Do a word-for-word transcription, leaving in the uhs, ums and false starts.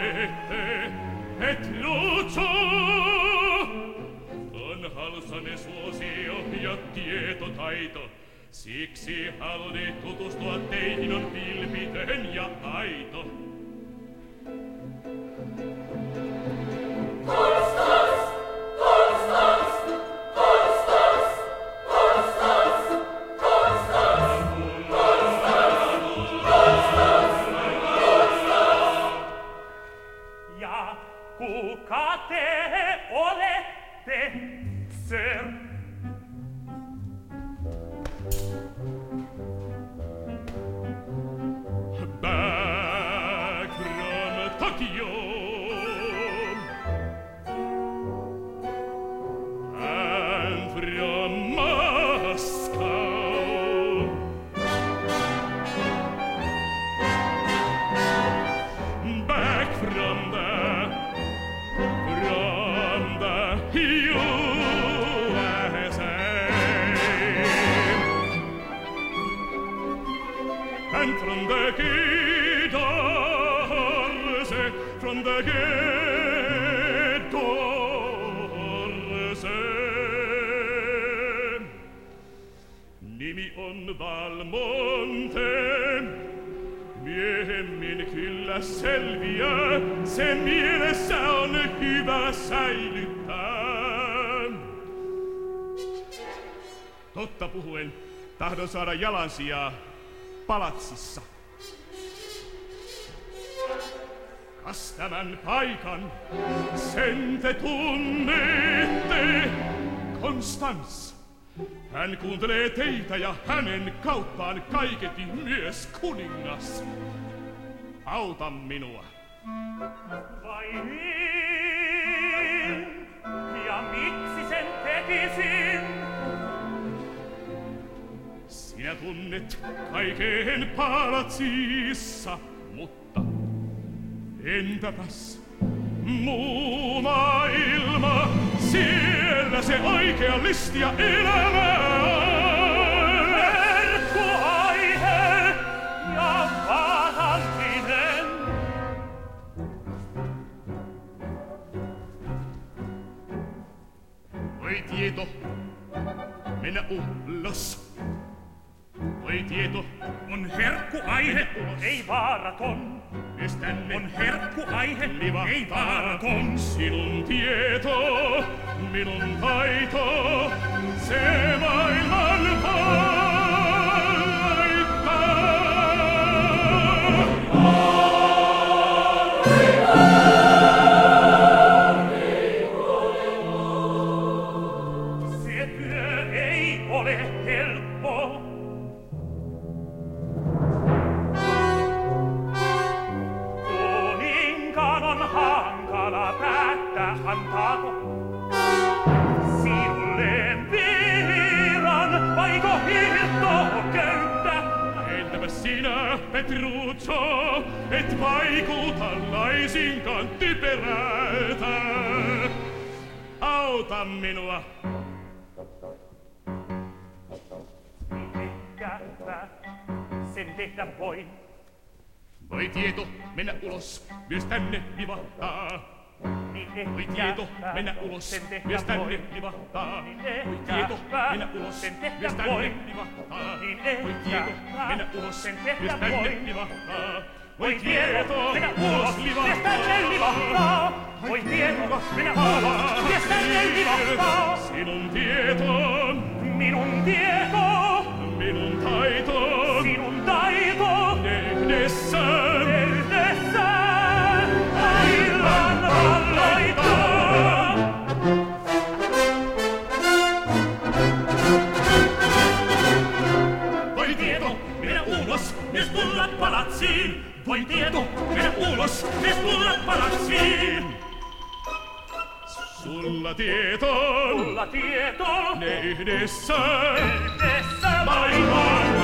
vedette, et Lucio on halssanne suosio ja tietotaito. Siksi haluni tutustua teihin on vilpitön ja aito. Konstas! Konstas! Konstas! Konstas! Konstas! Ja kuka te olette, sir? Back from Tokyo and from Moscow, back from the from the U S A and from the Guitars, from the Guitars. Nimi on Valmonte, miehemmin kyllä selviää, se mielessä on hyvä säilyttää. Totta puhuen, tahdon saada jalansijaa palatsissa. Kas tämän paikan, sen te tunnette, Konstans. Hän kuuntelee teitä ja hänen kauttaan kaiketi myös kuningas. Auta minua. Vai niin? Ja miksi sen tekisin? Sinä tunnet kaiken palatsissa, mutta entäpäs muu maailma? Siellä se oikea listia elämää on. Herkkuaihe ja vaarallinen. Voi tieto, mennä ulos. Voi tieto, On herkkuaihe, ei vaaraton. myös tänne On herkkuaihe, livahtaa. ei vaaraton. Sinun tieto, minun taito, se maailman Se työ ei ole helppo. Kuninkaan on hankala päättää, antaako sinulle viran vaiko hiihtoköyttä. Entäpä sinä, Petruccio, et vaikuta laisinkaan typerältä. Auta minua. Ehkäpä sen tehdä voin. Voi tieto, mennä ulos, myös tänne livahtaa. Niin Voi tieto, ehkäpä mennä ulos, sen tehdä myös tänne voin. livahtaa. Niin Voi tieto, ehkäpä mennä ulos, sen tehdä myös tänne voin. livahtaa. Niin Voi tieto, ehkäpä mennä ulos, sen tehdä myös tänne voin. livahtaa. Voi tieto, mennä ulos, mies livahtaa. tänne livahtaa. Voi tieto, mennä ulos, mies tänne livahtaa. Sinun tieto, Minun tieto, minun taito, sinun taito, tehdessään tehdessään aivan valloittaa. Voi tieto, mennä ulos, mies tulla palatsiin. Voi tieto, mennä ulos, mies tulla palatsiin. Sulla tieto, Sulla tieto, ne yhdessä yhdessä maailman